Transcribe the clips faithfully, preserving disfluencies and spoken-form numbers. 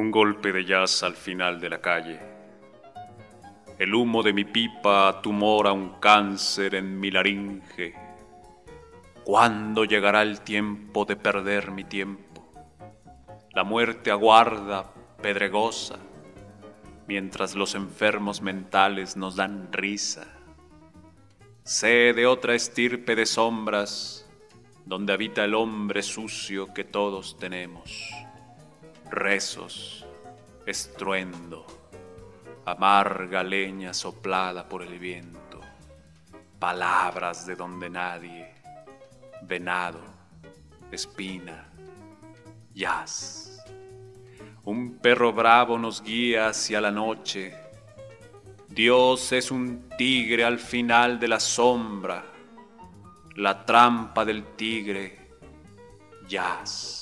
Un golpe de jazz al final de la calle. El humo de mi pipa tumora un cáncer en mi laringe. ¿Cuándo llegará el tiempo de perder mi tiempo? La muerte aguarda, pedregosa, mientras los enfermos mentales nos dan risa. Sé de otra estirpe de sombras, donde habita el hombre sucio que todos tenemos. Rezos, estruendo, amarga leña soplada por el viento, palabras de donde nadie, venado, espina, jazz. Un perro bravo nos guía hacia la noche. Dios es un tigre al final de la sombra, la trampa del tigre, jazz.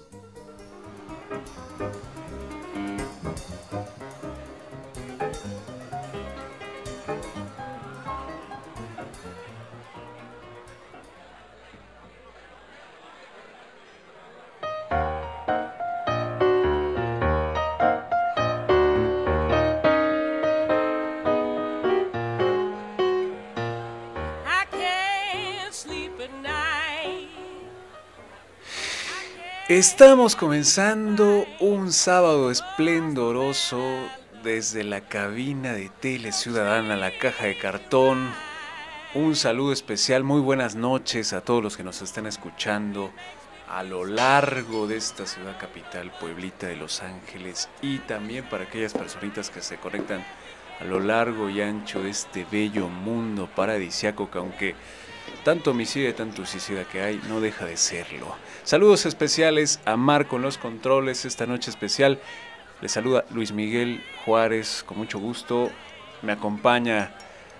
Estamos comenzando un sábado esplendoroso desde la cabina de Tele Ciudadana, la caja de cartón. Un saludo especial, muy buenas noches a todos los que nos están escuchando a lo largo de esta ciudad capital, pueblita de Los Ángeles, y también para aquellas personitas que se conectan a lo largo y ancho de este bello mundo paradisiaco que, aunque tanto homicidio y tanto suicida que hay, no deja de serlo. Saludos especiales a Marco en los controles esta noche especial. Les saluda Luis Miguel Juárez, con mucho gusto. Me acompaña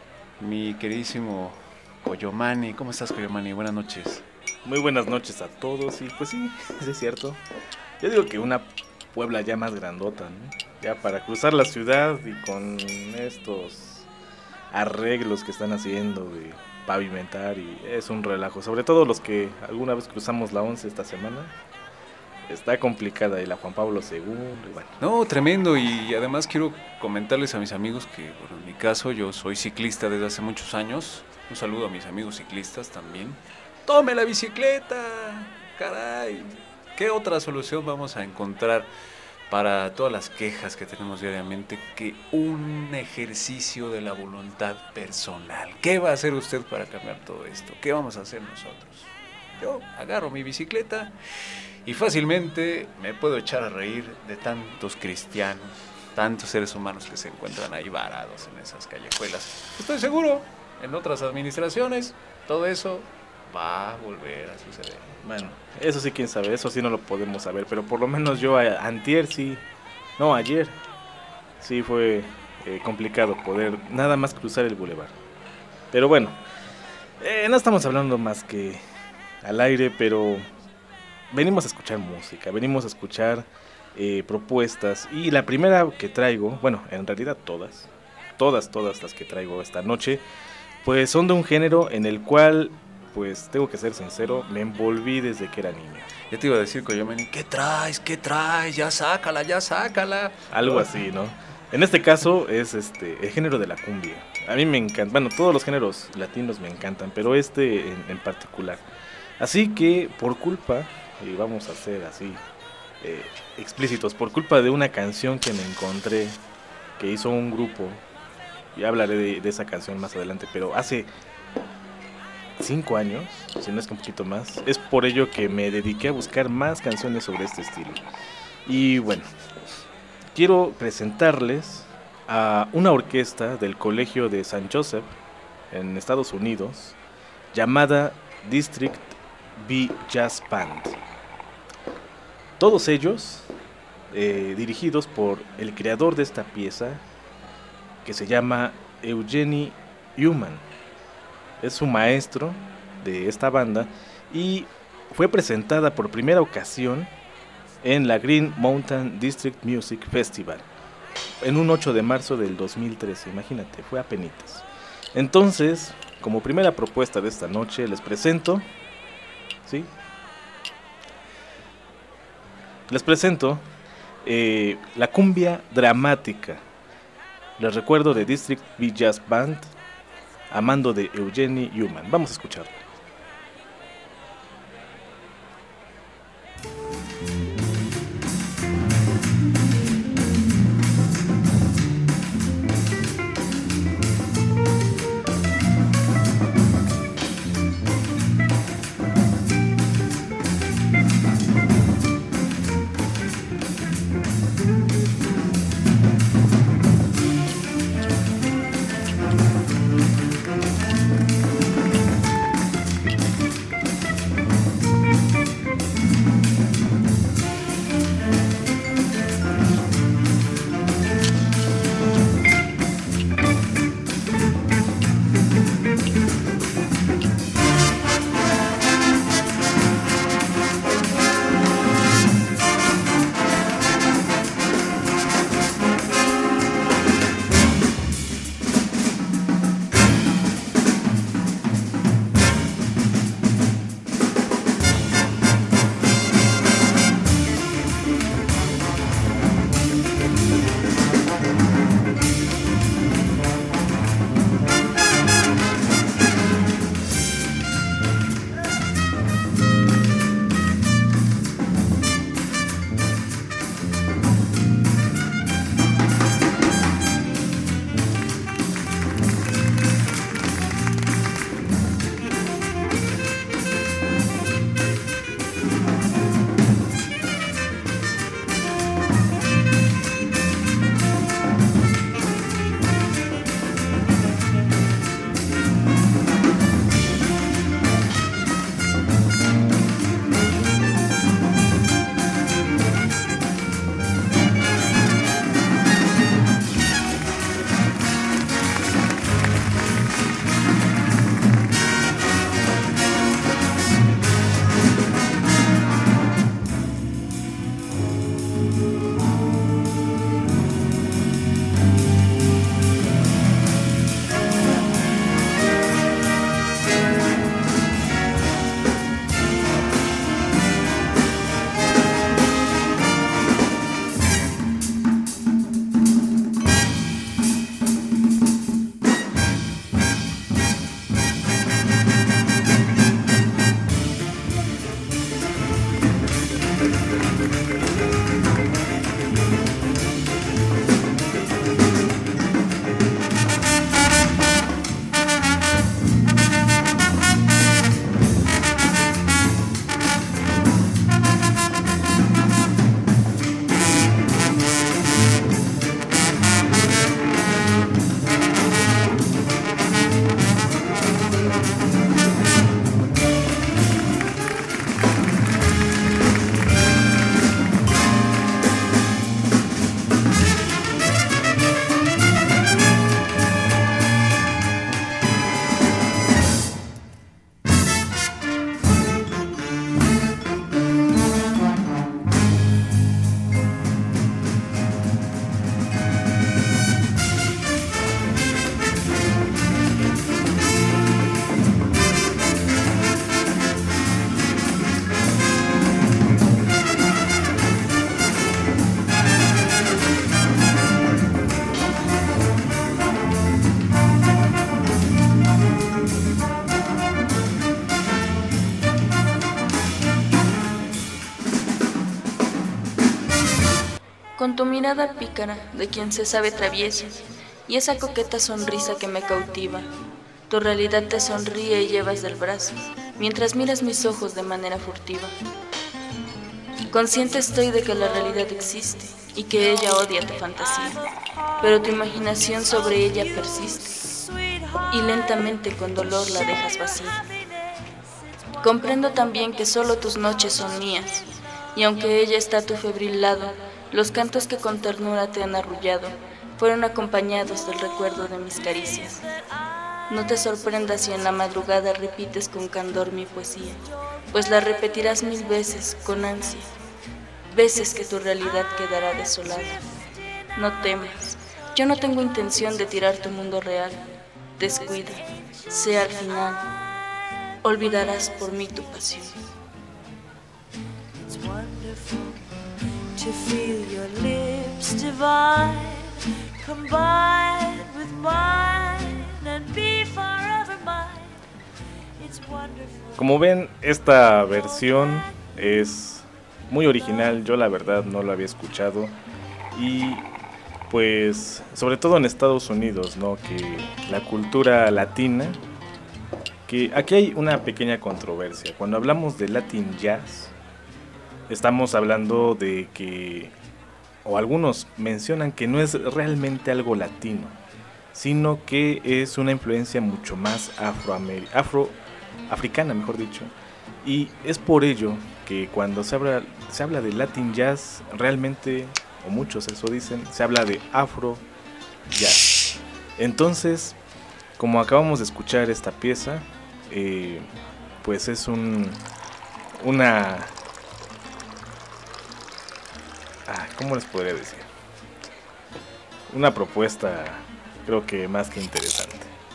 mi queridísimo Coyomani. ¿Cómo estás, Coyomani? Buenas noches. Muy buenas noches a todos. Y pues sí, es cierto. Yo digo que una Puebla ya más grandota, ¿no? Ya para cruzar la ciudad y con estos arreglos que están haciendo de pavimentar, y es un relajo, sobre todo los que alguna vez cruzamos la once esta semana. Está complicada, y la Juan Pablo segundo, y bueno. No, tremendo, y además quiero comentarles a mis amigos que, bueno, en mi caso, yo soy ciclista desde hace muchos años. Un saludo a mis amigos ciclistas también. ¡Tome la bicicleta! ¡Caray! ¿Qué otra solución vamos a encontrar para todas las quejas que tenemos diariamente que un ejercicio de la voluntad personal? ¿Qué va a hacer usted para cambiar todo esto? ¿Qué vamos a hacer nosotros? Yo agarro mi bicicleta y fácilmente me puedo echar a reír de tantos cristianos, tantos seres humanos que se encuentran ahí varados en esas callejuelas. Estoy seguro, en otras administraciones, todo eso va a volver a suceder. Bueno, eso sí, quién sabe, eso sí no lo podemos saber, pero por lo menos yo a, antier sí, no, ayer sí fue eh, complicado poder nada más cruzar el bulevar. Pero bueno, eh, no estamos hablando más que al aire, pero venimos a escuchar música, venimos a escuchar eh, propuestas, y la primera que traigo, bueno, en realidad todas, todas, todas las que traigo esta noche, pues son de un género en el cual, pues tengo que ser sincero, me envolví desde que era niño. Ya te iba a decir, Coyomani, ¿qué traes? ¿Qué traes? Ya sácala, ya sácala. Algo así, ¿no? En este caso es este el género de la cumbia. A mí me encanta, bueno, todos los géneros latinos me encantan, pero este en, en particular. Así que por culpa, y vamos a ser así eh, explícitos, por culpa de una canción que me encontré, que hizo un grupo, y hablaré de, de esa canción más adelante, pero hace cinco años, si no es que un poquito más, es por ello que me dediqué a buscar más canciones sobre este estilo. Y bueno, quiero presentarles a una orquesta del colegio de Saint Joseph en Estados Unidos, llamada District B Jazz Band. Todos ellos eh, dirigidos por el creador de esta pieza, que se llama Eugenie Human. Es su maestro de esta banda y fue presentada por primera ocasión en la Green Mountain District Music Festival en un ocho de marzo del dos mil trece, imagínate, fue apenitas. Entonces, como primera propuesta de esta noche, les presento, ¿sí? Les presento eh, la cumbia dramática. Les recuerdo de District Beat Jazz Band, Amando de Eugenie Human. Vamos a escucharlo. con tu mirada pícara de quien se sabe travieso, y esa coqueta sonrisa que me cautiva. Tu realidad te sonríe y llevas del brazo, mientras miras mis ojos de manera furtiva. Consciente estoy de que la realidad existe, y que ella odia tu fantasía, pero tu imaginación sobre ella persiste, y lentamente con dolor la dejas vacía. Comprendo también que solo tus noches son mías, y aunque ella está a tu febril lado, los cantos que con ternura te han arrullado fueron acompañados del recuerdo de mis caricias. No te sorprendas si en la madrugada repites con candor mi poesía, pues la repetirás mil veces con ansia, veces que tu realidad quedará desolada. No temas, yo no tengo intención de tirar tu mundo real. Descuida, sea al final, olvidarás por mí tu pasión. to feel your lips divine, combine with mine and be forever mine. It's wonderful. Como ven, esta versión es muy original, yo la verdad no lo había escuchado y pues sobre todo en Estados Unidos, ¿no? Que la cultura latina, que aquí hay una pequeña controversia. Cuando hablamos de Latin Jazz, estamos hablando de que, o algunos mencionan que no es realmente algo latino, sino que es una influencia mucho más afroamer- afro, africana, mejor dicho. Y es por ello que cuando se habla, se habla de Latin Jazz, realmente, o muchos eso dicen, se habla de Afro Jazz. Entonces, como acabamos de escuchar esta pieza, eh, pues es un una ah, ¿cómo les podría decir? Una propuesta, creo que más que interesante.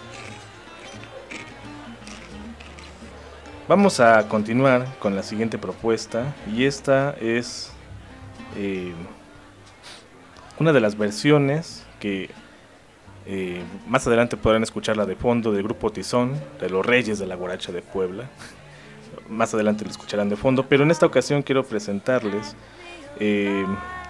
Vamos a continuar con la siguiente propuesta, y esta es eh, una de las versiones que eh, más adelante podrán escucharla de fondo, del grupo Tizón, de los Reyes de la Guaracha de Puebla. Más adelante lo escucharán de fondo, pero en esta ocasión quiero presentarles eh,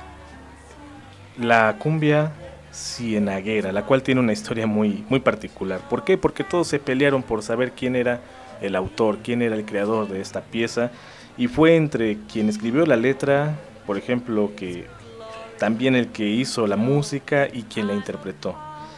la cumbia cienaguera, la cual tiene una historia muy, muy particular. ¿Por qué? Porque todos se pelearon por saber quién era el autor, quién era el creador de esta pieza, y fue entre quien escribió la letra, por ejemplo, que también el que hizo la música y quien la interpretó.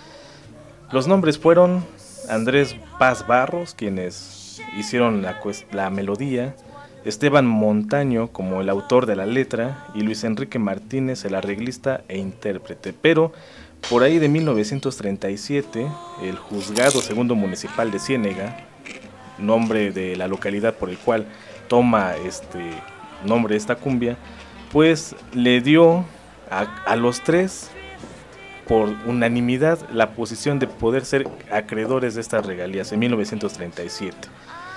Los nombres fueron Andrés Paz Barros, quienes hicieron la, la melodía, Esteban Montaño como el autor de la letra y Luis Enrique Martínez el arreglista e intérprete. Pero por ahí de mil novecientos treinta y siete, el Juzgado Segundo Municipal de Ciénega, nombre de la localidad por el cual toma este nombre esta cumbia, pues le dio a, a los tres por unanimidad la posición de poder ser acreedores de estas regalías en mil novecientos treinta y siete.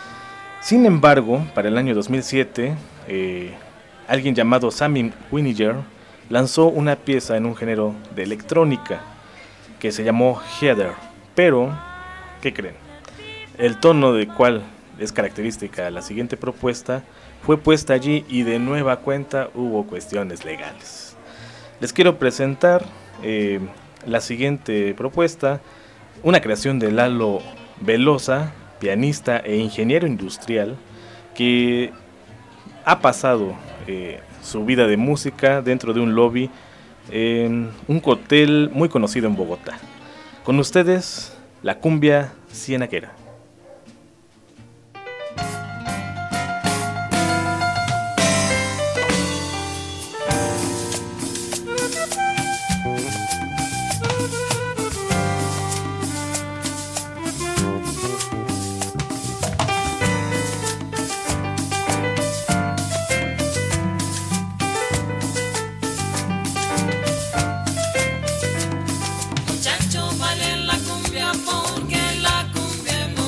Sin embargo, para el año dos mil siete, eh, alguien llamado Sammy Winiger lanzó una pieza en un género de electrónica que se llamó Heather. Pero, ¿qué creen? El tono de cual es característica la siguiente propuesta fue puesta allí y de nueva cuenta hubo cuestiones legales. Les quiero presentar eh, la siguiente propuesta, una creación de Lalo Velosa, pianista e ingeniero industrial, que ha pasado eh, su vida de música dentro de un lobby en un hotel muy conocido en Bogotá. Con ustedes, la cumbia cienaguera. Muchacho, vale la cumbia porque la cumbia es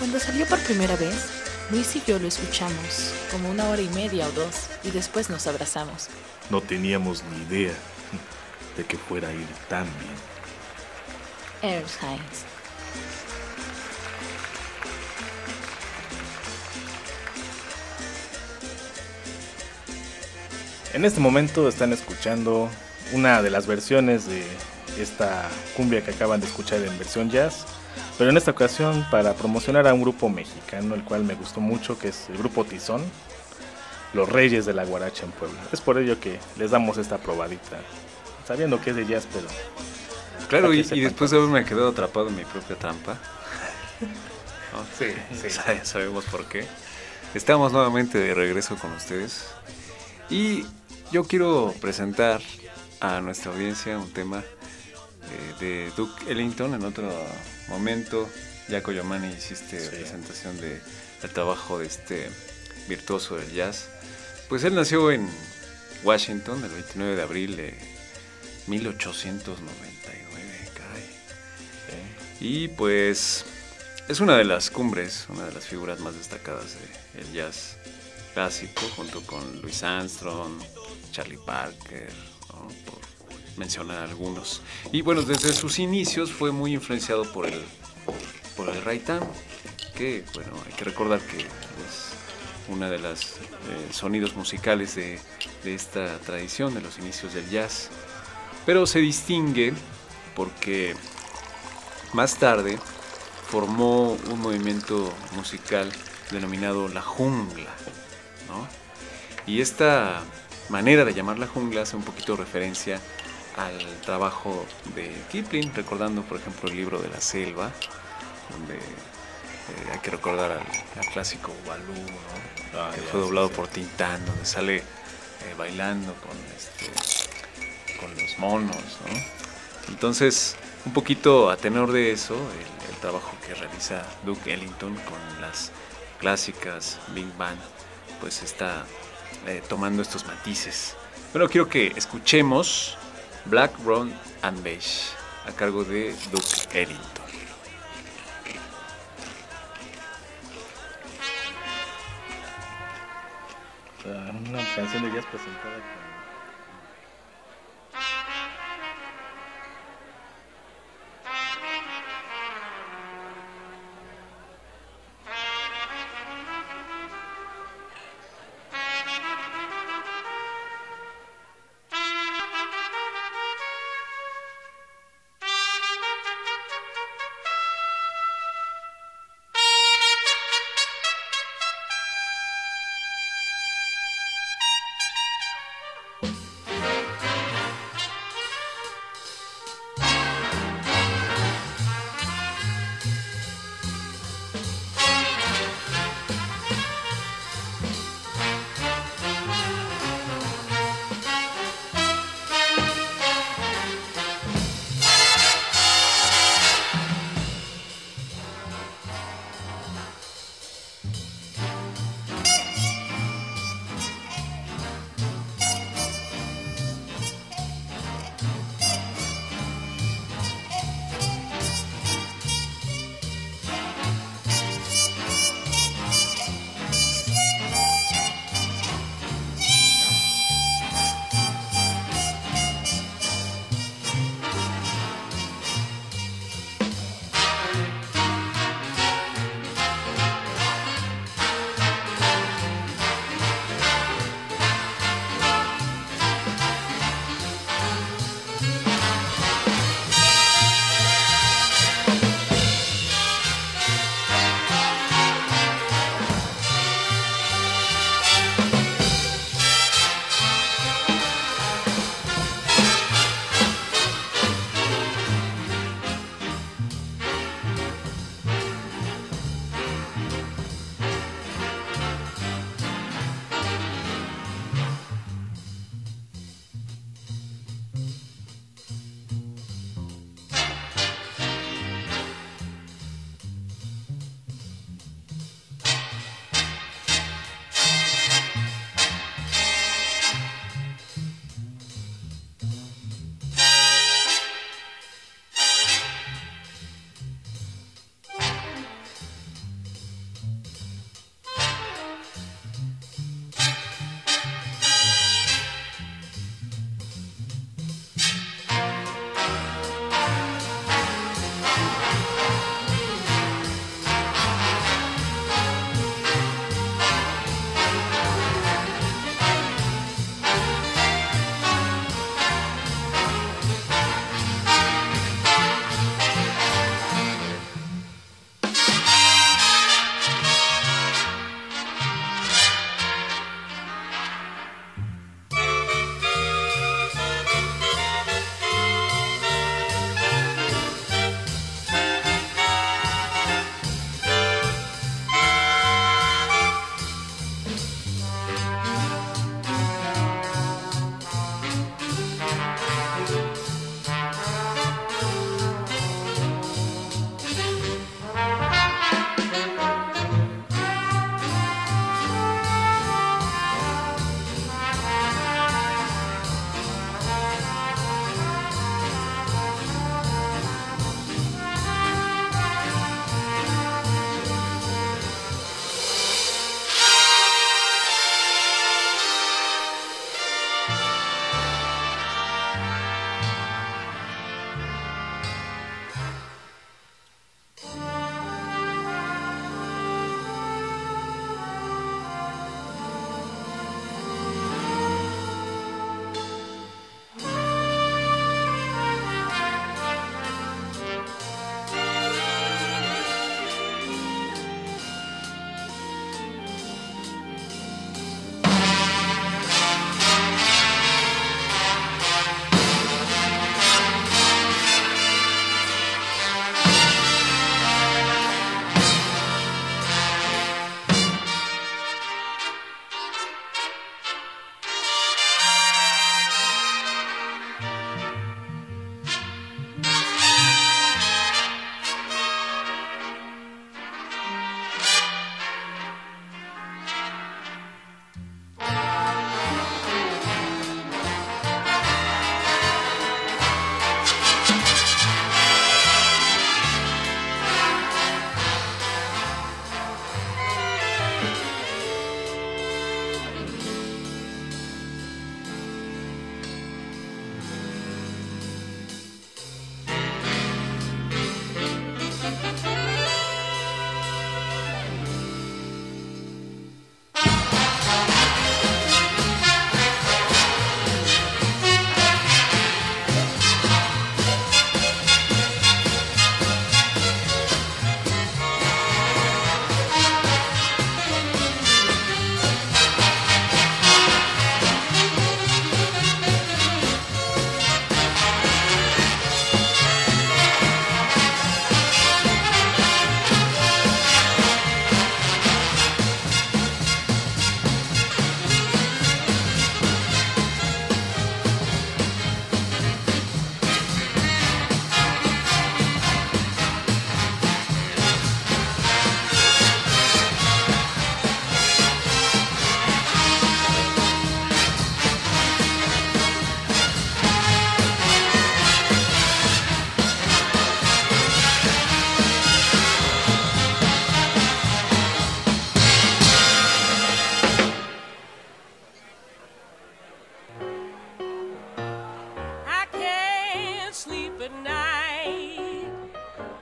Cuando salió por primera vez, Luis y yo lo escuchamos como una hora y media o dos y después nos abrazamos. No teníamos ni idea de que fuera a ir tan bien. Earl Hines. En este momento están escuchando una de las versiones de esta cumbia que acaban de escuchar en versión jazz, pero en esta ocasión para promocionar a un grupo mexicano, el cual me gustó mucho, que es el grupo Tizón, los Reyes de la Guaracha en Puebla. Es por ello que les damos esta probadita, sabiendo que es de jazz, pero... Claro, y, y después de haberme quedado atrapado en mi propia trampa, ¿no? Sí, sí. Ya sabemos por qué. Estamos nuevamente de regreso con ustedes y yo quiero presentar a nuestra audiencia un tema eh, de Duke Ellington. En otro momento, Jaco Yamani, hiciste sí. presentación de, del trabajo de este virtuoso del jazz. Pues él nació en Washington el veintinueve de abril de mil ochocientos noventa y nueve, caray. Sí. Y pues es una de las cumbres, una de las figuras más destacadas del jazz clásico, junto con Louis Armstrong, Charlie Parker, ¿no? Por mencionar algunos. Y bueno, desde sus inicios fue muy influenciado por el, por el ragtime, que bueno, hay que recordar que es una de las eh, sonidos musicales de, de esta tradición, de los inicios del jazz. Pero se distingue porque más tarde formó un movimiento musical denominado la jungla, ¿no? Y esta manera de llamar la jungla hace un poquito referencia al trabajo de Kipling, recordando por ejemplo el libro de la selva, donde eh, hay que recordar al, al clásico Balú, ¿no? Ah, que ya, fue doblado sí, sí. por Tintán, donde sale eh, bailando con, este, con los monos, ¿no? Entonces, un poquito a tenor de eso, el, el trabajo que realiza Duke Ellington con las clásicas Big Band, pues está eh, tomando estos matices. Bueno, quiero que escuchemos Black, Brown and Beige a cargo de Duke Ellington. Una canción de jazz presentada con...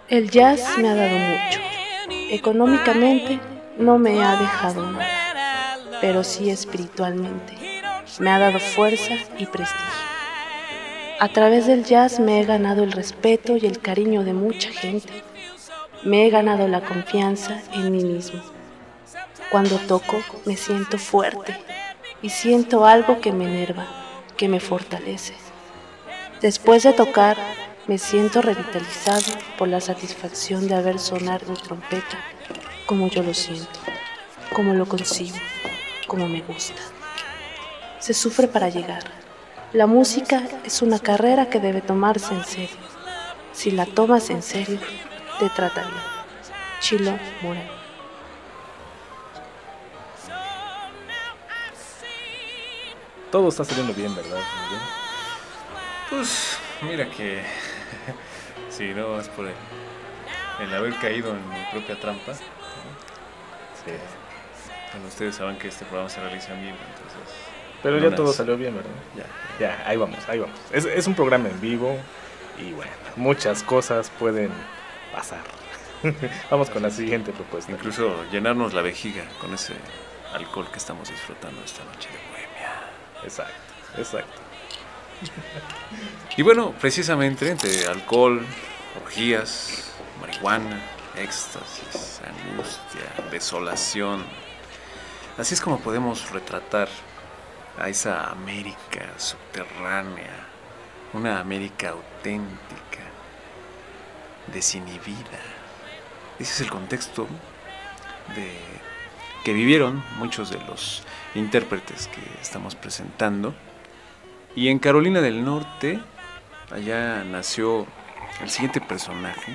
El jazz me ha dado mucho. Económicamente no me ha dejado nada, pero sí espiritualmente. Me ha dado fuerza y prestigio. A través del jazz me he ganado el respeto y el cariño de mucha gente. Me he ganado la confianza en mí mismo. Cuando toco me siento fuerte y siento algo que me enerva, que me fortalece. Después de tocar, me siento revitalizado por la satisfacción de haber sonar mi trompeta como yo lo siento, como lo concibo, como me gusta. Se sufre para llegar. La música es una carrera que debe tomarse en serio. Si la tomas en serio, te trata bien. Chilo Moreno. Todo está saliendo bien, ¿verdad? Miguel? Pues mira que sí, no es por el, el haber caído en mi propia trampa, ¿no? Sí. Bueno, ustedes saben que este programa se realiza en vivo, entonces. Pero ya todo salió bien, ¿verdad? Ya, ya, ahí vamos, ahí vamos. Es, es un programa en vivo y bueno, muchas cosas pueden pasar. Vamos con la siguiente propuesta. Incluso llenarnos la vejiga con ese alcohol que estamos disfrutando esta noche de bohemia. Exacto, exacto. Y bueno, precisamente entre alcohol, orgías, marihuana, éxtasis, angustia, desolación, así es como podemos retratar a esa América subterránea, una América auténtica, desinhibida. Ese es el contexto de que vivieron muchos de los intérpretes que estamos presentando. Y en Carolina del Norte, allá nació el siguiente personaje,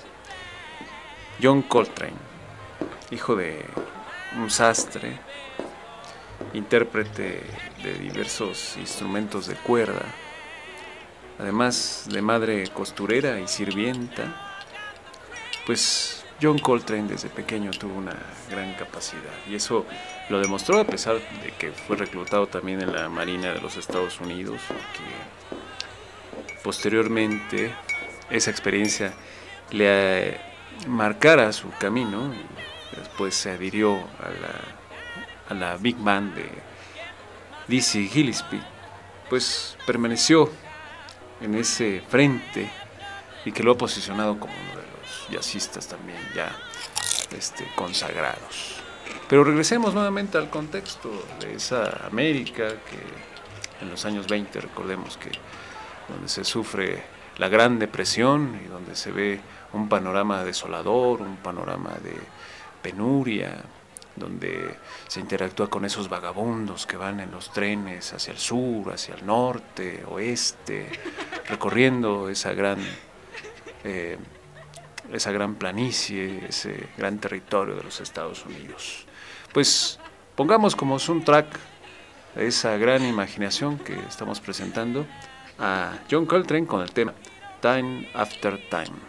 John Coltrane, hijo de un sastre, intérprete de diversos instrumentos de cuerda, además de madre costurera y sirvienta. Pues John Coltrane desde pequeño tuvo una gran capacidad y eso lo demostró a pesar de que fue reclutado también en la Marina de los Estados Unidos, que posteriormente esa experiencia le eh, marcara su camino y después se adhirió a la, a la Big Band de Dizzy Gillespie, pues permaneció en ese frente y que lo ha posicionado como uno de los jazzistas también ya este, consagrados. Pero regresemos nuevamente al contexto de esa América que en los años veinte, recordemos que donde se sufre la Gran Depresión y donde se ve un panorama desolador, un panorama de penuria, donde se interactúa con esos vagabundos que van en los trenes hacia el sur, hacia el norte, oeste, recorriendo esa gran eh, esa gran planicie, ese gran territorio de los Estados Unidos. Pues pongamos como soundtrack de esa gran imaginación que estamos presentando a John Coltrane con el tema Time After Time.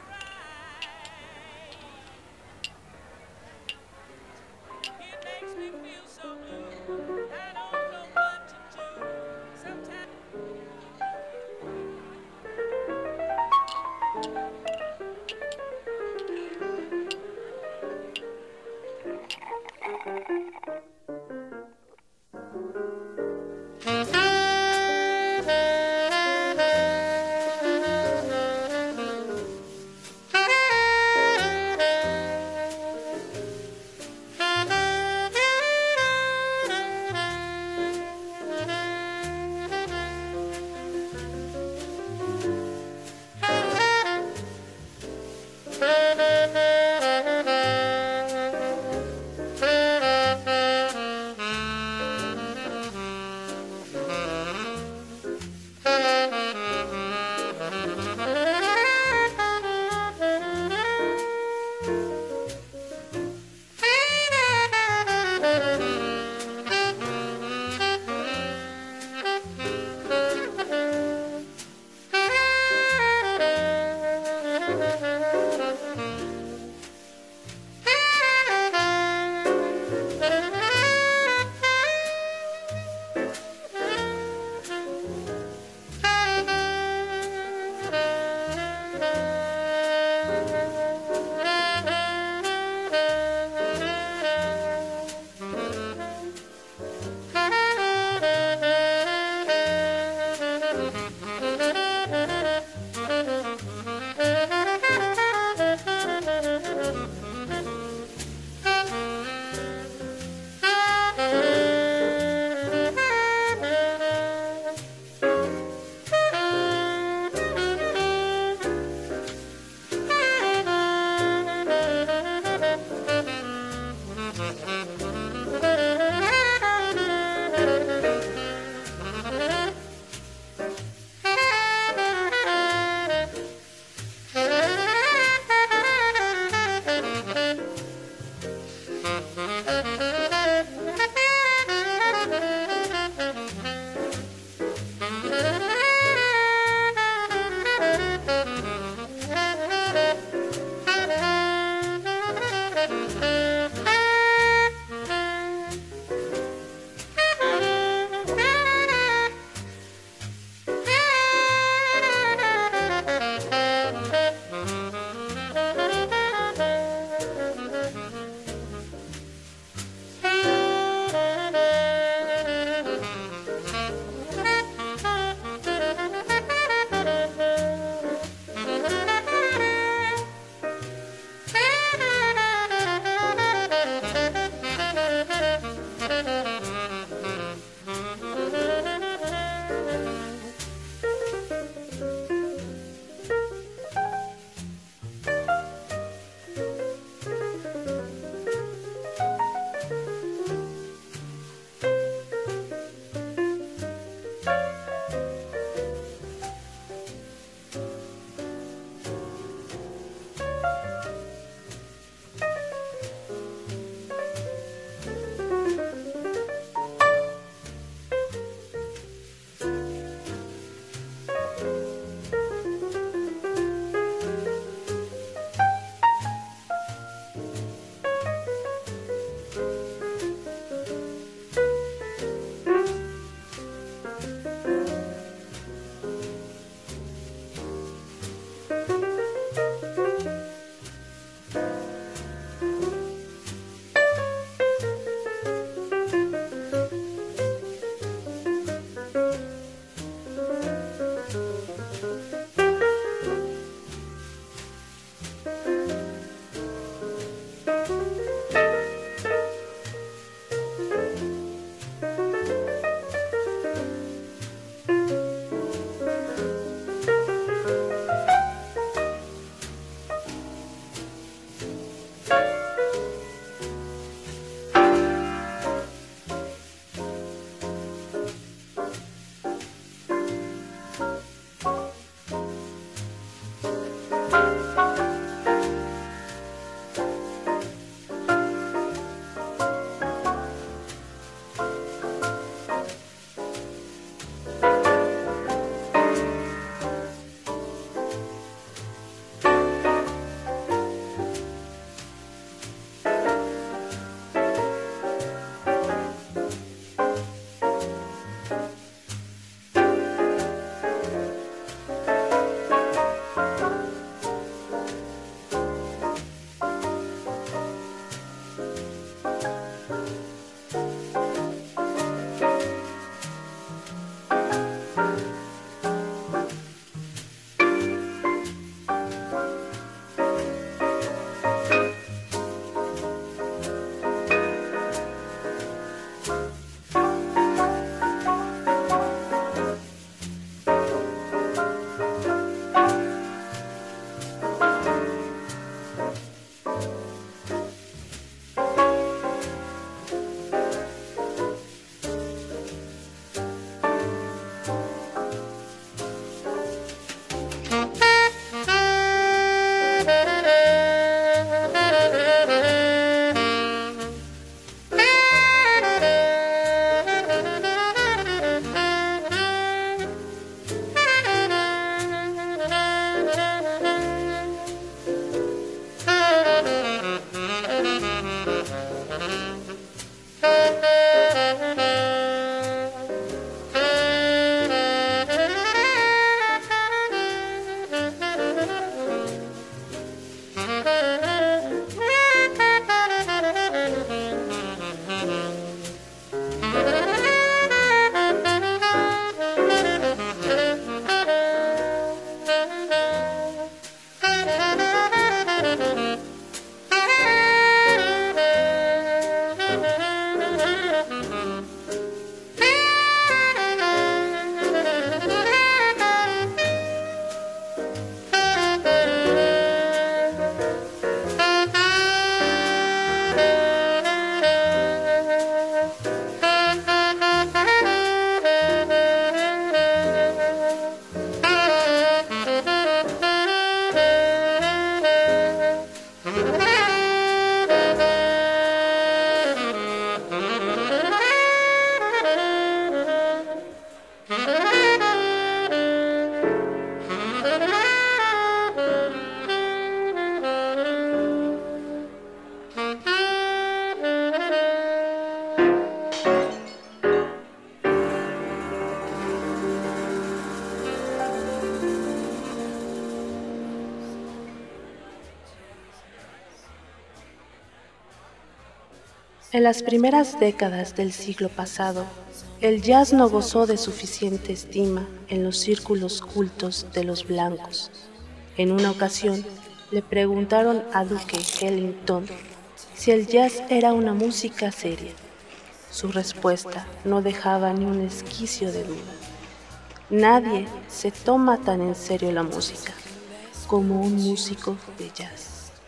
En las primeras décadas del siglo pasado, el jazz no gozó de suficiente estima en los círculos cultos de los blancos. En una ocasión, le preguntaron a Duke Ellington si el jazz era una música seria. Su respuesta no dejaba ni un esquicio de duda. Nadie se toma tan en serio la música como un músico de jazz.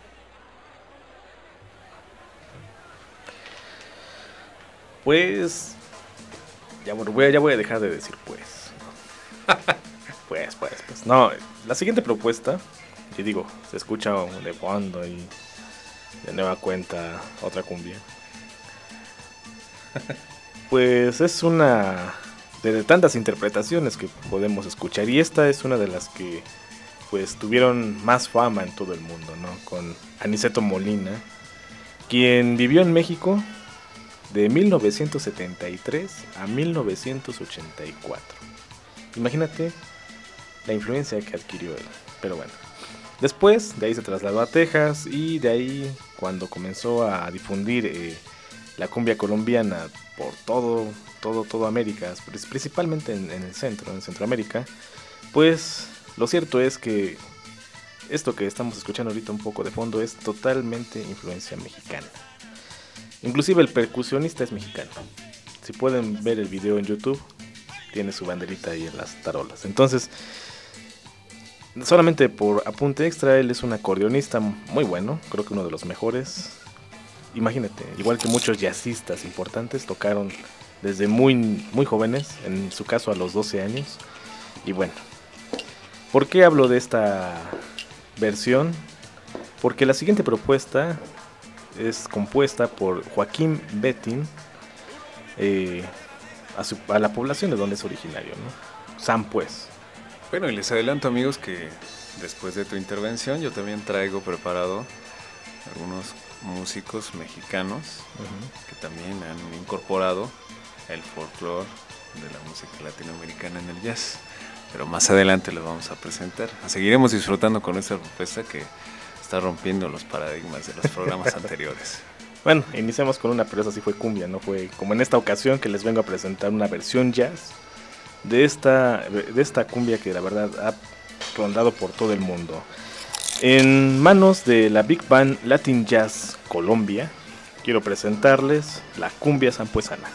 Pues, ya, bueno, voy a, ya voy a dejar de decir pues. pues, pues, pues. No, la siguiente propuesta, y digo, se escucha de fondo y de nueva cuenta otra cumbia. Pues es una de tantas interpretaciones que podemos escuchar, y esta es una de las que pues tuvieron más fama en todo el mundo, ¿no? Con Aniceto Molina, quien vivió en México de mil novecientos setenta y tres a mil novecientos ochenta y cuatro. Imagínate la influencia que adquirió él. Pero bueno, después de ahí se trasladó a Texas, y de ahí cuando comenzó a difundir eh, la cumbia colombiana por todo, todo, todo América, principalmente en, en el centro, en Centroamérica, pues lo cierto es que esto que estamos escuchando ahorita un poco de fondo es totalmente influencia mexicana. Inclusive el percusionista es mexicano. Si pueden ver el video en YouTube, tiene su banderita ahí en las tarolas. Entonces, solamente por apunte extra, él es un acordeonista muy bueno, creo que uno de los mejores. Imagínate, igual que muchos jazzistas importantes, tocaron desde muy, muy jóvenes, en su caso a los doce años. Y bueno, ¿por qué hablo de esta versión? Porque la siguiente propuesta es compuesta por Joaquín Betting, eh, a, su, a la población de donde es originario, ¿no? San Pues. Bueno, y les adelanto, amigos, que después de tu intervención yo también traigo preparado algunos músicos mexicanos uh-huh. que también han incorporado el folclore de la música latinoamericana en el jazz. Pero más adelante los vamos a presentar. Seguiremos disfrutando con esta propuesta que está rompiendo los paradigmas de los programas anteriores. Bueno, iniciamos con una, pero esa sí fue cumbia, no fue como en esta ocasión que les vengo a presentar una versión jazz de esta, de esta cumbia que la verdad ha rondado por todo el mundo. En manos de la Big Band Latin Jazz Colombia, quiero presentarles la cumbia sampuesana.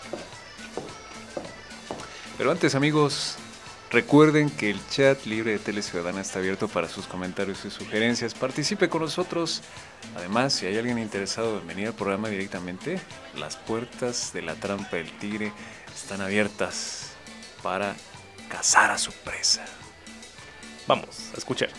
Pero antes, amigos, recuerden que el chat libre de Tele Ciudadana está abierto para sus comentarios y sugerencias. Participe con nosotros. Además, si hay alguien interesado en venir al programa directamente, las puertas de la trampa del tigre están abiertas para cazar a su presa. Vamos a escuchar.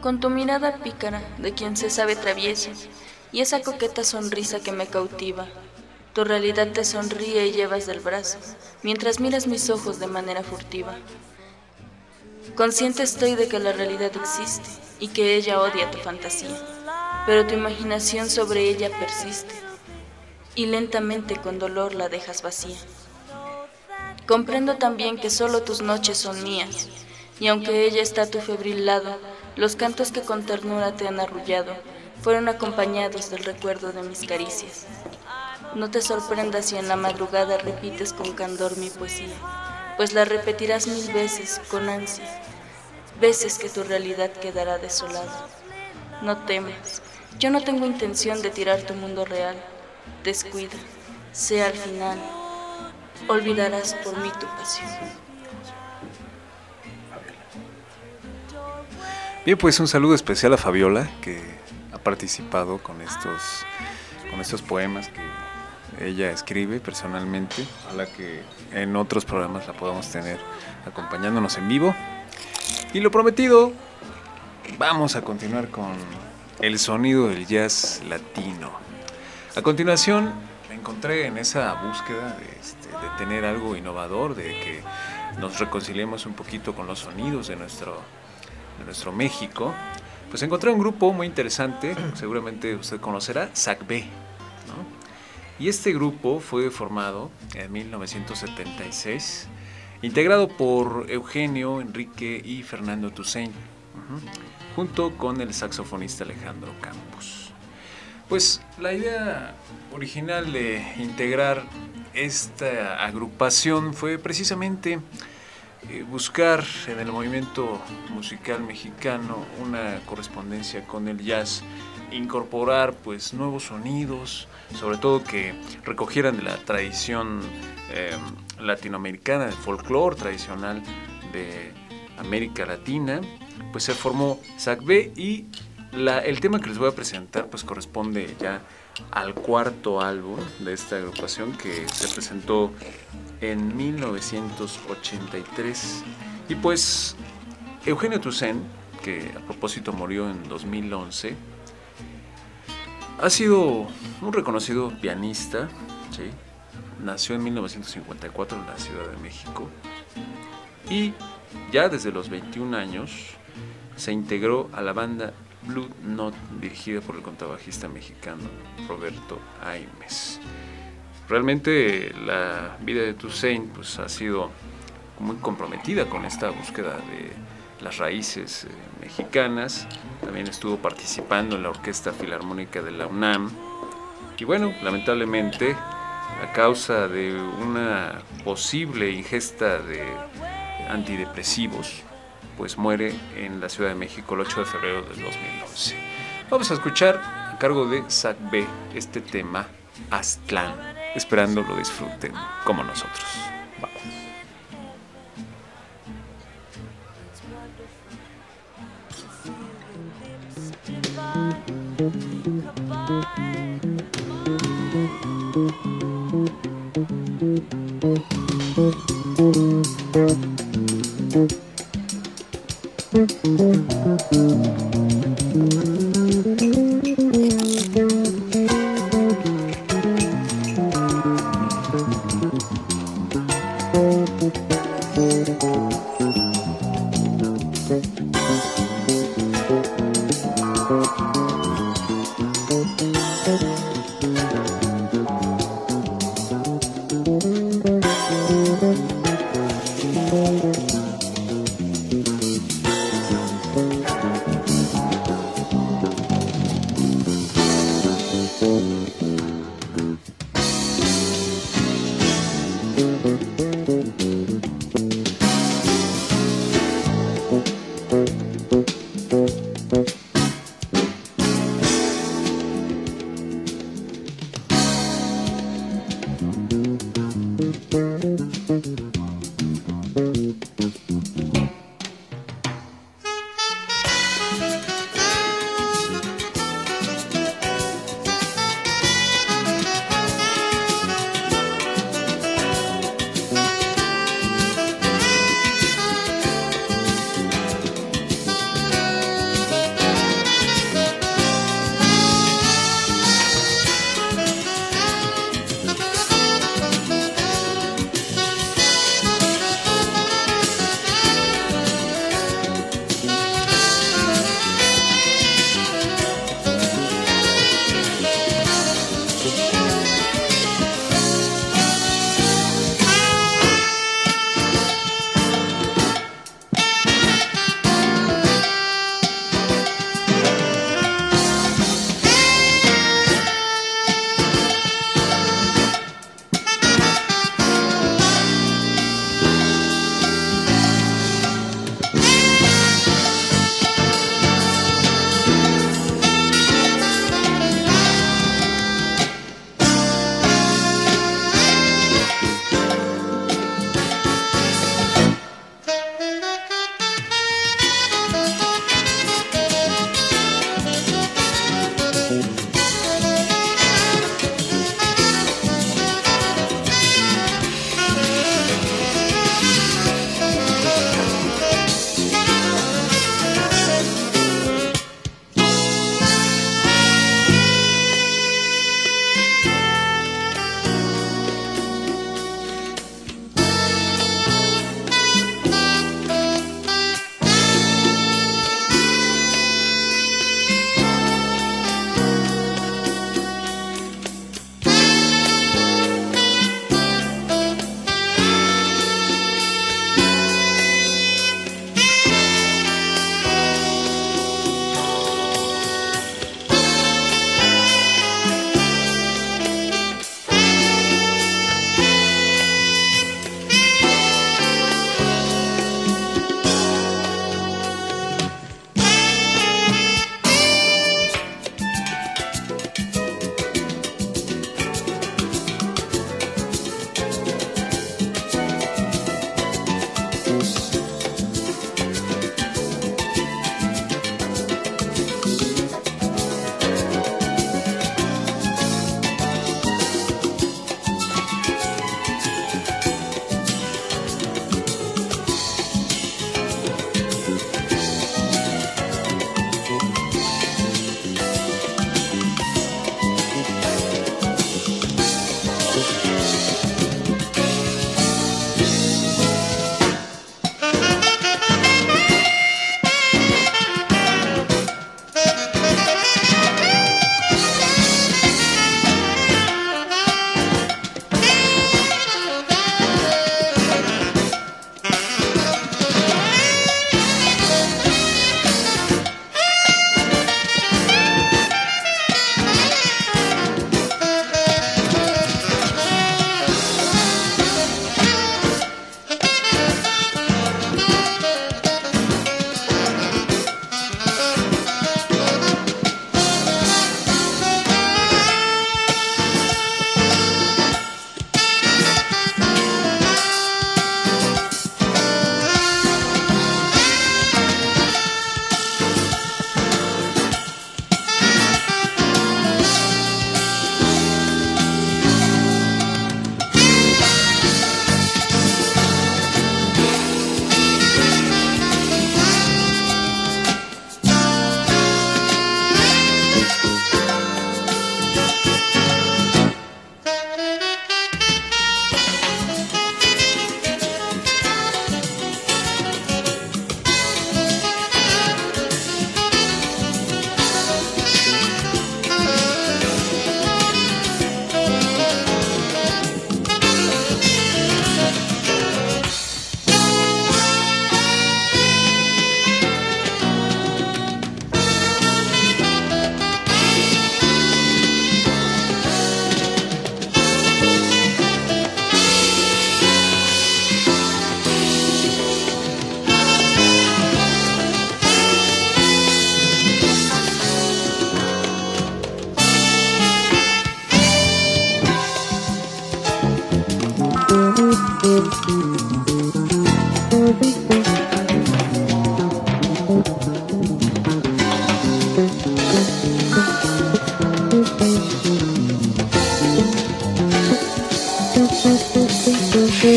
Con tu mirada pícara de quien se sabe travieso y esa coqueta sonrisa que me cautiva, tu realidad te sonríe y llevas del brazo mientras miras mis ojos de manera furtiva. Consciente estoy de que la realidad existe y que ella odia tu fantasía, pero tu imaginación sobre ella persiste y lentamente con dolor la dejas vacía. Comprendo también que solo tus noches son mías, y aunque ella está a tu febril lado, los cantos que con ternura te han arrullado fueron acompañados del recuerdo de mis caricias. No te sorprendas si en la madrugada repites con candor mi poesía, pues la repetirás mil veces con ansia, veces que tu realidad quedará desolada. No temas, yo no tengo intención de tirar tu mundo real. Descuida, sea al final, olvidarás por mí tu pasión. Bien, pues un saludo especial a Fabiola, que ha participado con estos, con estos poemas que ella escribe personalmente, a la que en otros programas la podamos tener acompañándonos en vivo. Y lo prometido, vamos a continuar con el sonido del jazz latino. A continuación, me encontré en esa búsqueda de, este, de tener algo innovador, de que nos reconciliemos un poquito con los sonidos de nuestro, de nuestro México. Pues encontré un grupo muy interesante, seguramente usted conocerá, Sac-B, ¿no? Y este grupo fue formado en mil novecientos setenta y seis, integrado por Eugenio, Enrique y Fernando Toussaint, uh-huh, junto con el saxofonista Alejandro Campos. Pues la idea original de integrar esta agrupación fue precisamente eh, buscar en el movimiento musical mexicano una correspondencia con el jazz, incorporar pues nuevos sonidos, sobre todo que recogieran de la tradición eh, latinoamericana, del folclore tradicional de América Latina. Pues se formó Sac-B y la, el tema que les voy a presentar pues corresponde ya al cuarto álbum de esta agrupación, que se presentó en mil novecientos ochenta y tres. Y pues Eugenio Toussaint, que a propósito murió en dos mil once, ha sido un reconocido pianista, ¿sí? Nació en mil novecientos cincuenta y cuatro en la Ciudad de México y ya desde los veintiún años se integró a la banda Blue Note, dirigida por el contrabajista mexicano Roberto Aimes. Realmente la vida de Toussaint pues, ha sido muy comprometida con esta búsqueda de las raíces eh, mexicanas. También estuvo participando en la Orquesta Filarmónica de la UNAM. Y bueno, lamentablemente, a causa de una posible ingesta de antidepresivos, pues muere en la Ciudad de México el ocho de febrero del dos mil once. Vamos a escuchar a cargo de Sac-B este tema, Aztlán, esperando lo disfruten como nosotros. Vamos.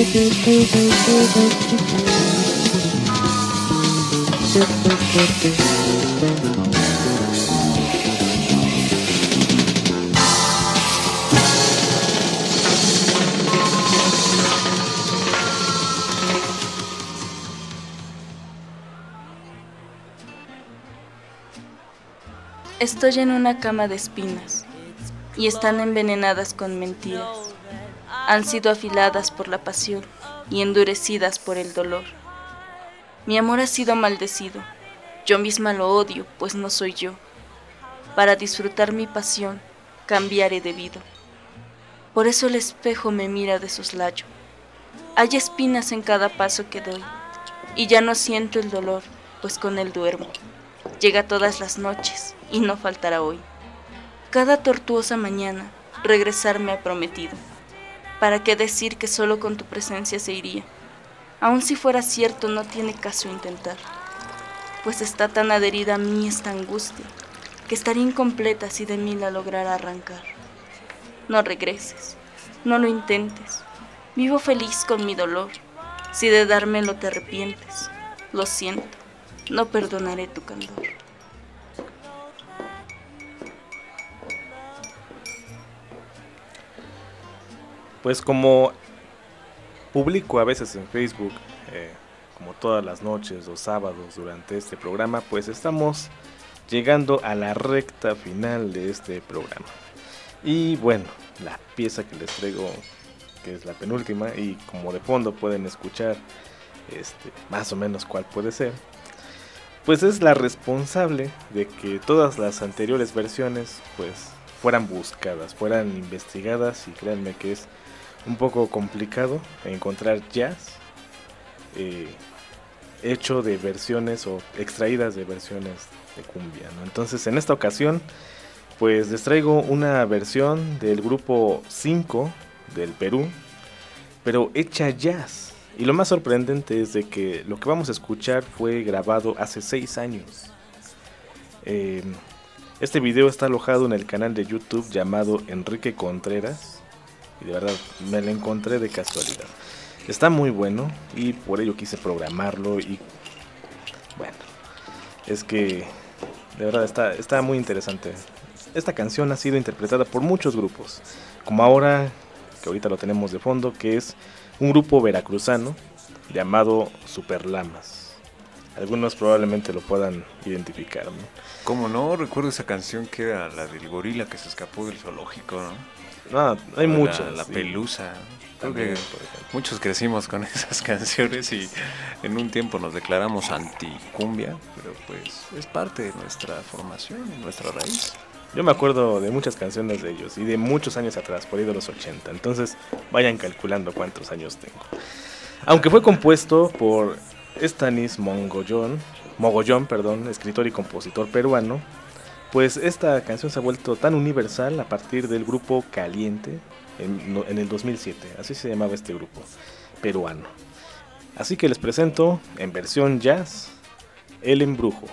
Estoy en una cama de espinas y están envenenadas con mentiras. Han sido afiladas por la pasión y endurecidas por el dolor. Mi amor ha sido maldecido, yo misma lo odio, pues no soy yo. Para disfrutar mi pasión, cambiar he debido. Por eso el espejo me mira de soslayo. Hay espinas en cada paso que doy, y ya no siento el dolor, pues con él duermo. Llega todas las noches, y no faltará hoy. Cada tortuosa mañana, regresar me ha prometido. ¿Para qué decir que solo con tu presencia se iría? Aun si fuera cierto, no tiene caso intentar, pues está tan adherida a mí esta angustia, que estaría incompleta si de mí la lograra arrancar. No regreses, no lo intentes, vivo feliz con mi dolor. Si de dármelo te arrepientes, lo siento, no perdonaré tu candor. Pues como publico a veces en Facebook, eh, como todas las noches o sábados durante este programa, pues estamos llegando a la recta final de este programa. Y bueno, la pieza que les traigo, que es la penúltima, y como de fondo pueden escuchar este, más o menos cuál puede ser, pues es la responsable de que todas las anteriores versiones pues fueran buscadas, fueran investigadas, y créanme que es un poco complicado encontrar jazz eh, hecho de versiones o extraídas de versiones de cumbia, ¿no? Entonces en esta ocasión pues les traigo una versión del grupo cinco del Perú, pero hecha jazz. Y lo más sorprendente es de que lo que vamos a escuchar fue grabado hace seis años. Eh, este video está alojado en el canal de YouTube llamado Enrique Contreras. Y de verdad me lo encontré de casualidad. Está muy bueno y por ello quise programarlo. Y bueno, es que de verdad está, está muy interesante. Esta canción ha sido interpretada por muchos grupos, como ahora, que ahorita lo tenemos de fondo, que es un grupo veracruzano llamado Superlamas. Algunos probablemente lo puedan identificar, ¿no? ¿Cómo no? Recuerdo esa canción que era la del gorila que se escapó del zoológico, ¿no? No, hay la, muchas. La sí. Pelusa. Creo También, que por ejemplo. muchos crecimos con esas canciones y en un tiempo nos declaramos anticumbia, pero pues es parte de nuestra formación, de nuestra raíz. Yo me acuerdo de muchas canciones de ellos y de muchos años atrás, por ahí de los ochenta. Entonces vayan calculando cuántos años tengo. Aunque fue compuesto por Stanis Mogollón, Mogollón, perdón, escritor y compositor peruano, pues esta canción se ha vuelto tan universal a partir del grupo Caliente en, en el dos mil siete, así se llamaba este grupo peruano. Así que les presento en versión jazz El Embrujo.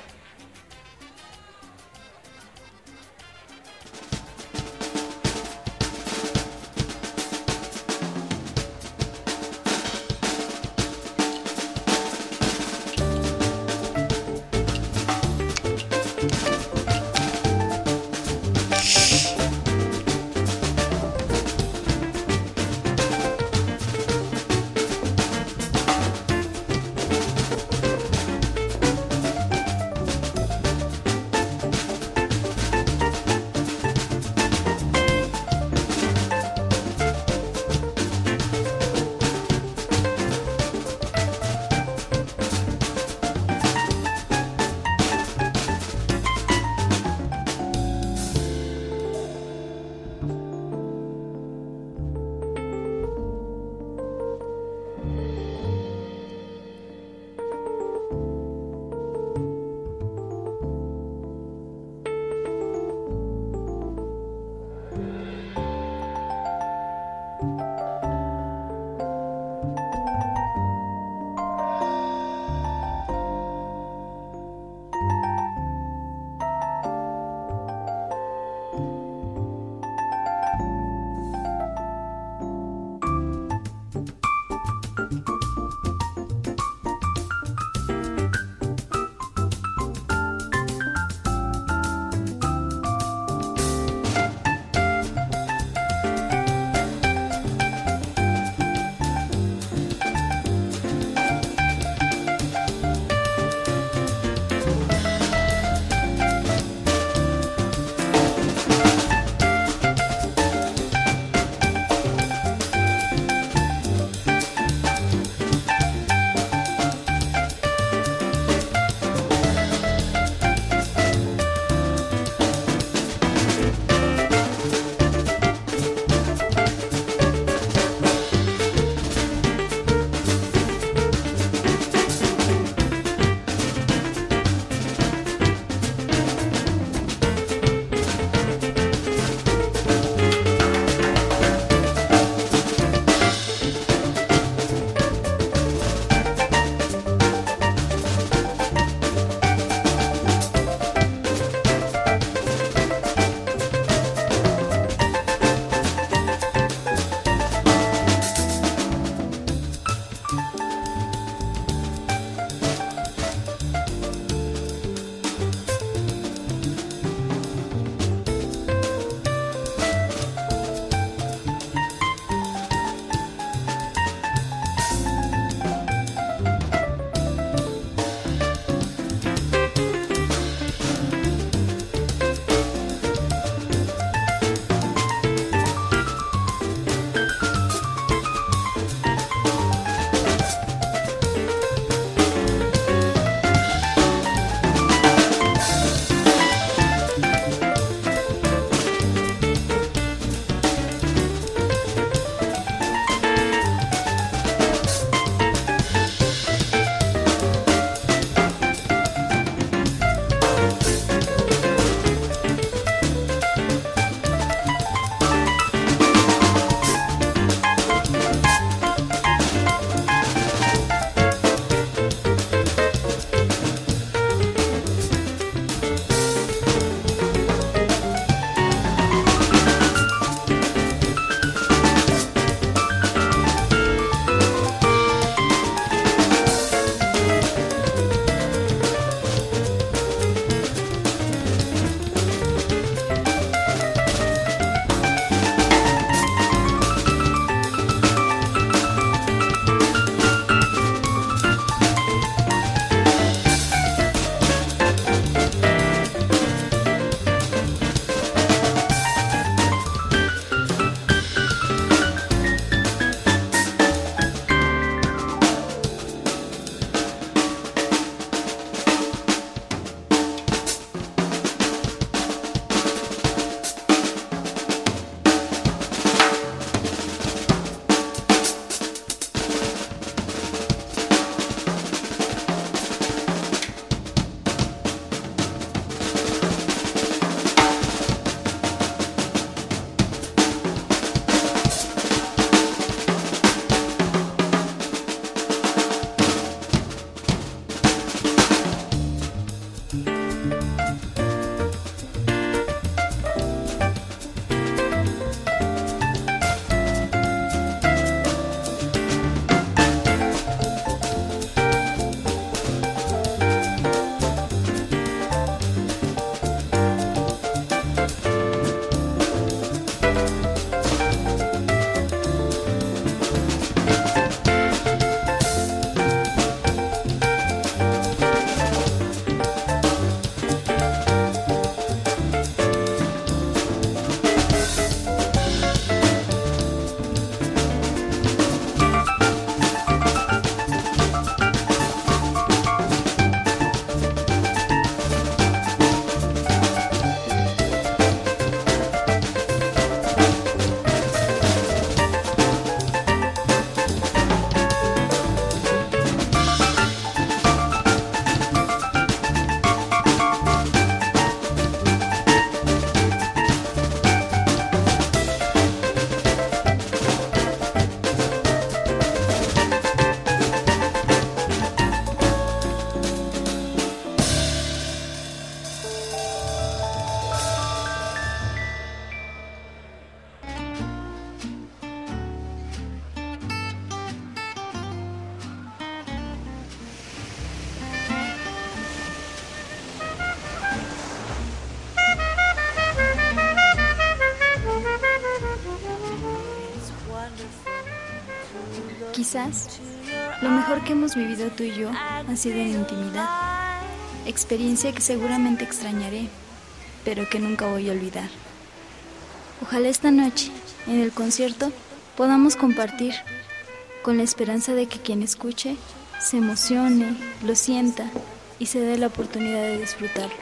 Quizás lo mejor que hemos vivido tú y yo ha sido en intimidad, experiencia que seguramente extrañaré, pero que nunca voy a olvidar. Ojalá esta noche, en el concierto, podamos compartir, con la esperanza de que quien escuche se emocione, lo sienta y se dé la oportunidad de disfrutarlo.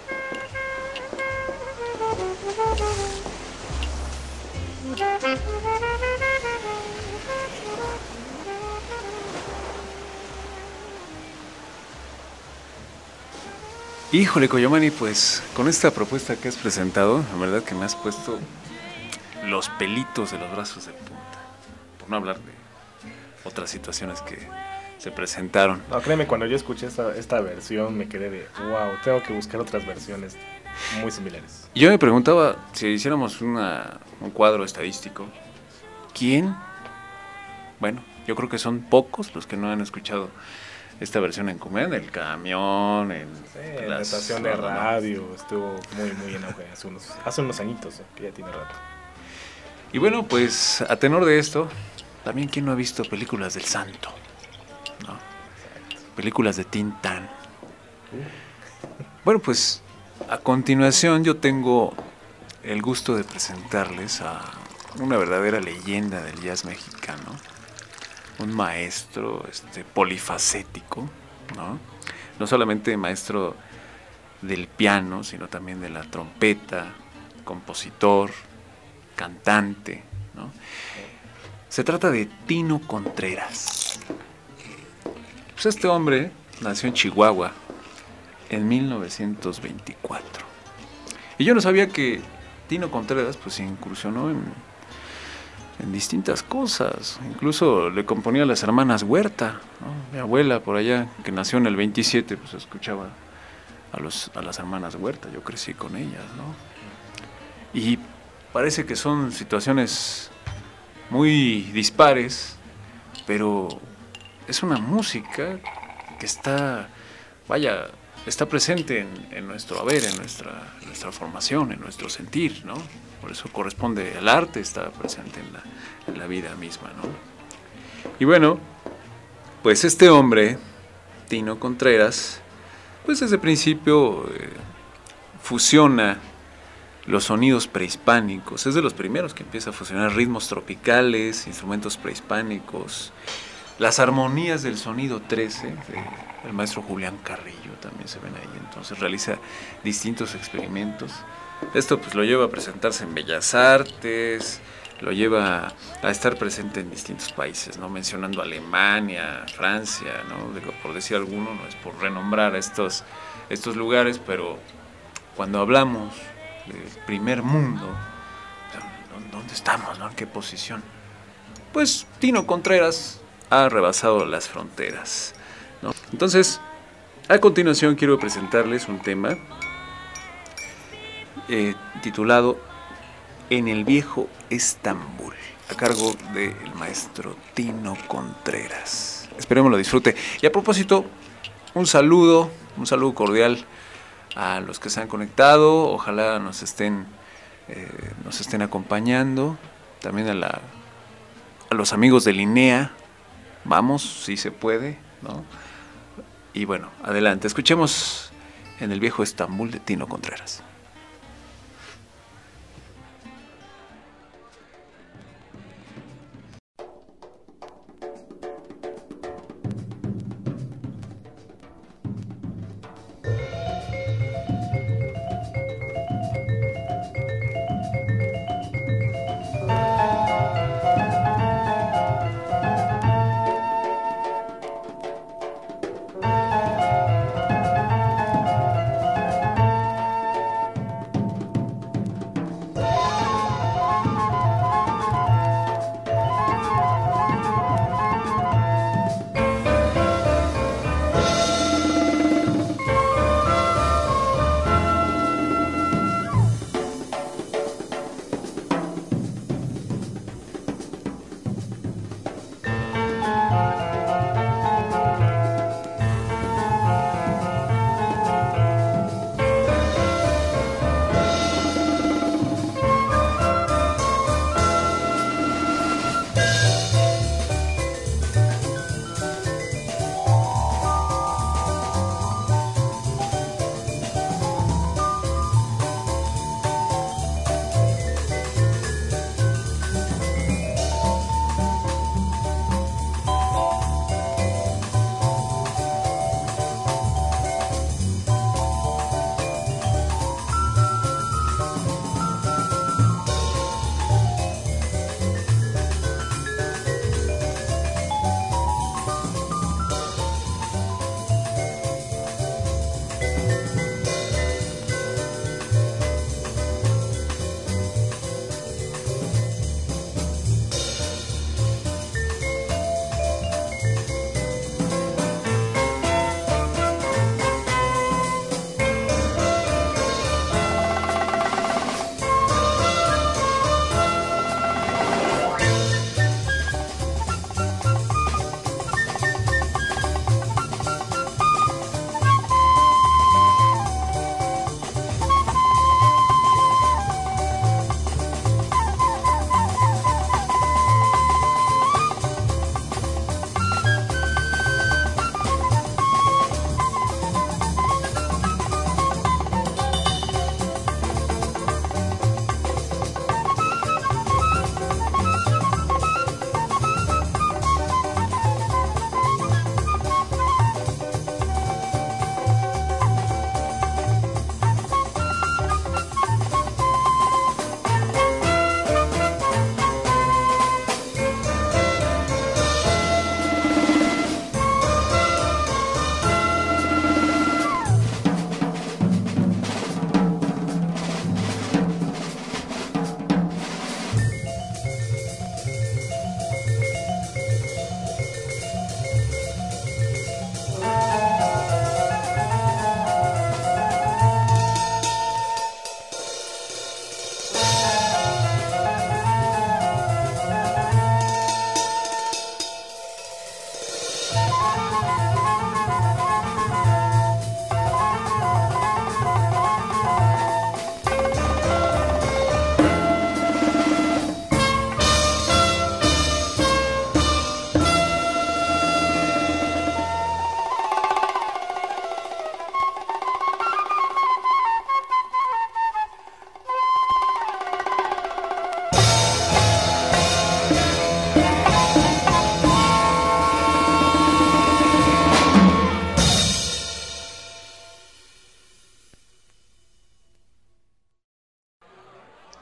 Híjole, Coyomani, pues con esta propuesta que has presentado, la verdad que me has puesto los pelitos de los brazos de punta, por no hablar de otras situaciones que se presentaron. No, créeme, cuando yo escuché esta, esta versión me quedé de, wow, tengo que buscar otras versiones muy similares. Yo me preguntaba, si hiciéramos una, un cuadro estadístico, ¿quién? Bueno, yo creo que son pocos los que no han escuchado esta versión en cumbia, en el camión, en, sí, en las, la estación de radio, estuvo muy, muy en auge hace unos, hace unos añitos, que ya tiene rato. Y bueno, pues a tenor de esto, también quién no ha visto películas del Santo, ¿no? Películas de Tintán. Bueno, pues a continuación yo tengo el gusto de presentarles a una verdadera leyenda del jazz mexicano, un maestro este, polifacético, ¿no? No solamente maestro del piano, sino también de la trompeta, compositor, cantante, ¿no? Se trata de Tino Contreras. Pues este hombre nació en Chihuahua en mil novecientos veinticuatro. Y yo no sabía que Tino Contreras pues incursionó en, en distintas cosas. Incluso le componía a las hermanas Huerta, ¿no? Mi abuela por allá, que nació en el veintisiete, pues escuchaba a, los, a las hermanas Huerta. Yo crecí con ellas, ¿no? Y parece que son situaciones muy dispares, pero es una música que está, vaya, está presente en, en nuestro haber, en nuestra, en nuestra formación, en nuestro sentir, ¿no? Por eso corresponde al arte, está presente en la, en la vida misma, ¿no? Y bueno, pues este hombre, Tino Contreras, pues desde el principio eh, fusiona los sonidos prehispánicos. Es de los primeros que empieza a fusionar ritmos tropicales, instrumentos prehispánicos, las armonías del sonido trece, del maestro Julián Carrillo también se ven ahí. Entonces realiza distintos experimentos. Esto pues lo lleva a presentarse en Bellas Artes, lo lleva a estar presente en distintos países, ¿no? Mencionando Alemania, Francia, ¿no? Digo, por decir alguno, no es por renombrar estos, estos lugares, pero cuando hablamos del primer mundo, ¿dónde estamos, no? ¿En qué posición? Pues Tino Contreras ha rebasado las fronteras, ¿no? Entonces, a continuación quiero presentarles un tema eh, titulado En el viejo Estambul, a cargo del maestro Tino Contreras. Esperemos lo disfrute. Y a propósito, un saludo, un saludo cordial a los que se han conectado. Ojalá nos estén, eh, nos estén acompañando. También a, la, a los amigos de Linea. Vamos, si se puede, ¿no? Y bueno, adelante. Escuchemos En el viejo Estambul de Tino Contreras.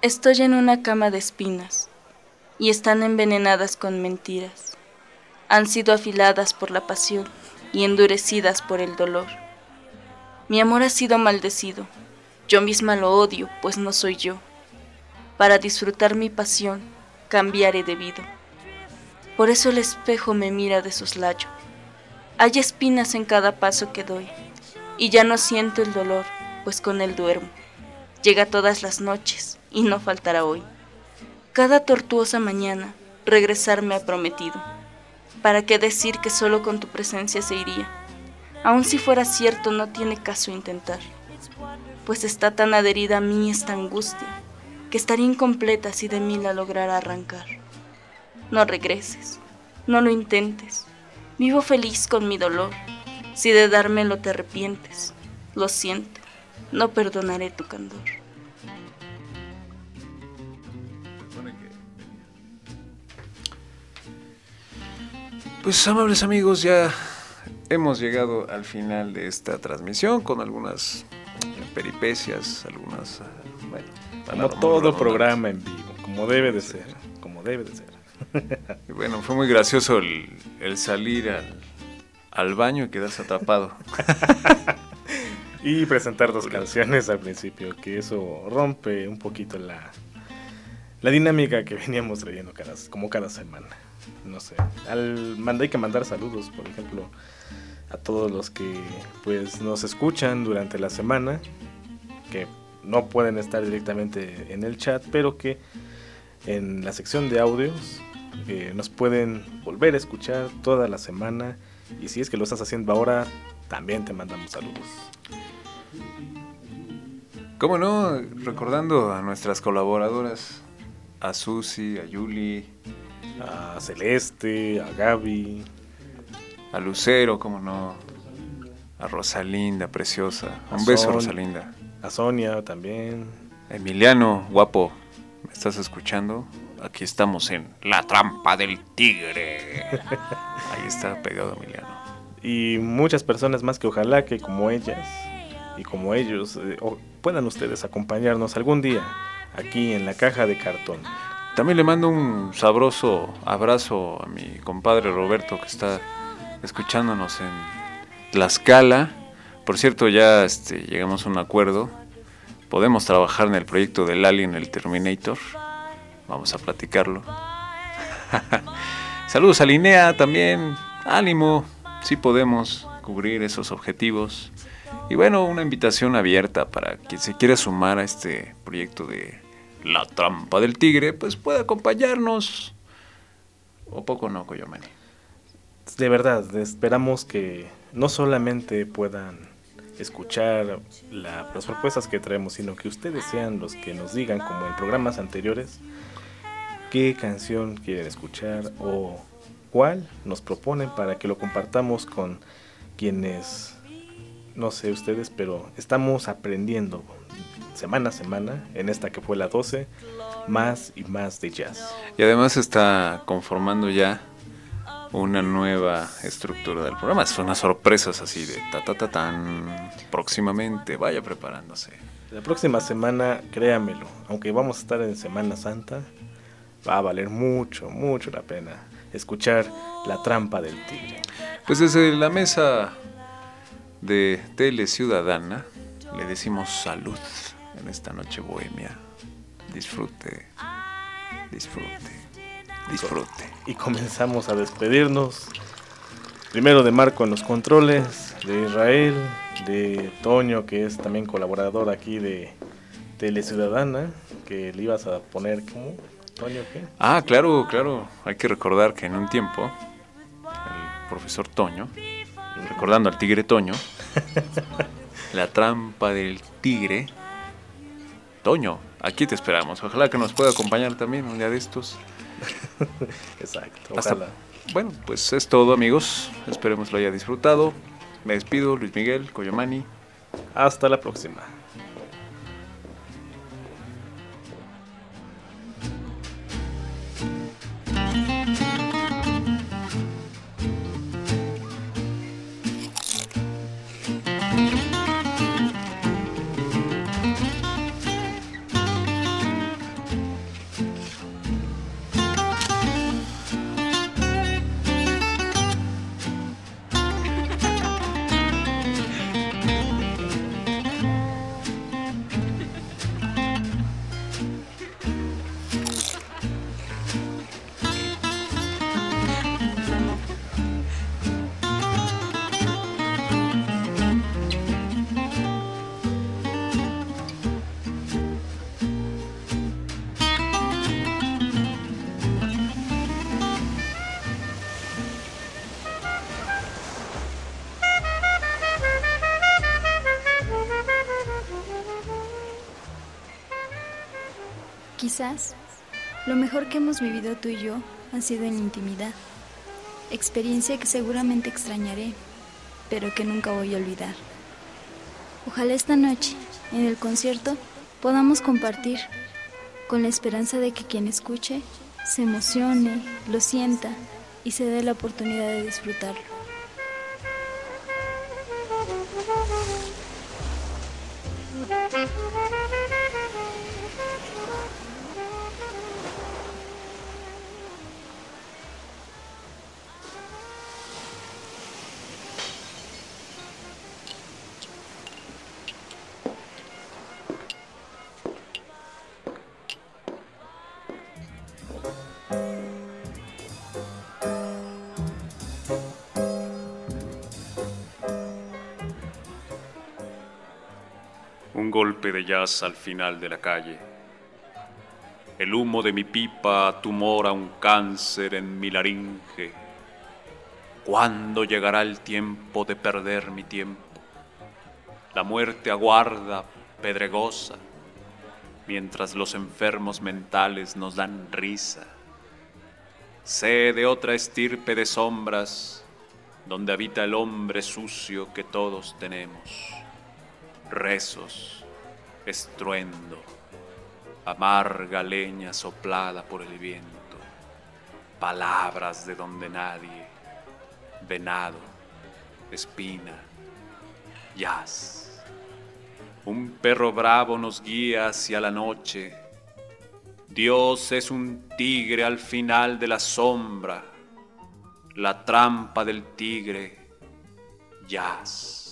Estoy en una cama de espinas y están envenenadas con mentiras. Han sido afiladas por la pasión y endurecidas por el dolor. Mi amor ha sido maldecido, yo misma lo odio, pues no soy yo. Para disfrutar mi pasión, cambiar he debido. Por eso el espejo me mira de soslayo. Hay espinas en cada paso que doy, y ya no siento el dolor, pues con él duermo. Llega todas las noches, y no faltará hoy. Cada tortuosa mañana, regresar me ha prometido. ¿Para qué decir que solo con tu presencia se iría? Aun si fuera cierto, no tiene caso intentar, pues está tan adherida a mí esta angustia, que estaría incompleta si de mí la lograra arrancar. No regreses, no lo intentes, vivo feliz con mi dolor. Si de dármelo te arrepientes, lo siento, no perdonaré tu candor. Pues amables amigos, ya hemos llegado al final de esta transmisión con algunas peripecias, algunas, bueno, como todo programa en vivo, como debe de ser, como debe de ser. Y bueno, fue muy gracioso el, el salir al, al baño y quedarse atrapado. Y presentar dos canciones al principio, que eso rompe un poquito la, la dinámica que veníamos trayendo cada, como cada semana. No sé, al, hay que mandar saludos, por ejemplo, a todos los que pues nos escuchan durante la semana, que no pueden estar directamente en el chat, pero que en la sección de audios eh, nos pueden volver a escuchar toda la semana, y si es que lo estás haciendo ahora, también te mandamos saludos. ¿Cómo no? Recordando a nuestras colaboradoras, a Susi, a Yuli, a Celeste, a Gaby, a Lucero, cómo no, a Rosalinda, preciosa, a un beso Son, Rosalinda, a Sonia también, Emiliano, guapo, ¿me estás escuchando? Aquí estamos en La Trampa del Tigre. Ahí está pegado Emiliano. Y muchas personas más que ojalá que como ellas y como ellos eh, o puedan ustedes acompañarnos algún día aquí en La Caja de Cartón. También le mando un sabroso abrazo a mi compadre Roberto, que está escuchándonos en Tlaxcala. Por cierto, ya este, llegamos a un acuerdo. Podemos trabajar en el proyecto del Alien, el Terminator. Vamos a platicarlo. Saludos a Linnea también. Ánimo, sí podemos cubrir esos objetivos. Y bueno, una invitación abierta para quien se quiera sumar a este proyecto de La Trampa del Tigre, pues puede acompañarnos. ¿O poco no, Coyomani? De verdad, esperamos que no solamente puedan escuchar la, las propuestas que traemos, sino que ustedes sean los que nos digan, como en programas anteriores, qué canción quieren escuchar o cuál nos proponen para que lo compartamos con quienes, no sé ustedes, pero estamos aprendiendo semana a semana, en esta que fue la doce, más y más de jazz. Y además se está conformando ya una nueva estructura del programa. Son unas sorpresas así de ta ta ta tan. Próximamente, vaya preparándose. La próxima semana, créamelo, aunque vamos a estar en Semana Santa, va a valer mucho, mucho la pena escuchar La Trampa del Tigre. Pues desde la mesa de Tele Ciudadana le decimos salud en esta noche bohemia. Disfrute, disfrute, disfrute. Y comenzamos a despedirnos. Primero de Marco en los controles, de Israel, de Toño, que es también colaborador aquí de Tele Ciudadana, que le ibas a poner como Toño, ¿qué? Ah, claro, claro. Hay que recordar que en un tiempo el profesor Toño, recordando al tigre Toño, La Trampa del Tigre. Toño, aquí te esperamos. Ojalá que nos pueda acompañar también un día de estos. Exacto. Hasta, bueno, pues es todo, amigos. Esperemos lo haya disfrutado. Me despido, Luis Miguel Coyomani. Hasta la próxima. Quizás lo mejor que hemos vivido tú y yo ha sido en la intimidad, experiencia que seguramente extrañaré, pero que nunca voy a olvidar. Ojalá esta noche, en el concierto, podamos compartir, con la esperanza de que quien escuche se emocione, lo sienta y se dé la oportunidad de disfrutarlo. Un golpe de jazz al final de la calle. El humo de mi pipa tumora un cáncer en mi laringe. ¿Cuándo llegará el tiempo de perder mi tiempo? La muerte aguarda, pedregosa, mientras los enfermos mentales nos dan risa. Sé de otra estirpe de sombras, donde habita el hombre sucio que todos tenemos. Rezos, estruendo, amarga leña soplada por el viento, palabras de donde nadie, venado, espina, jazz. Un perro bravo nos guía hacia la noche. Dios es un tigre al final de la sombra, la trampa del tigre, jazz.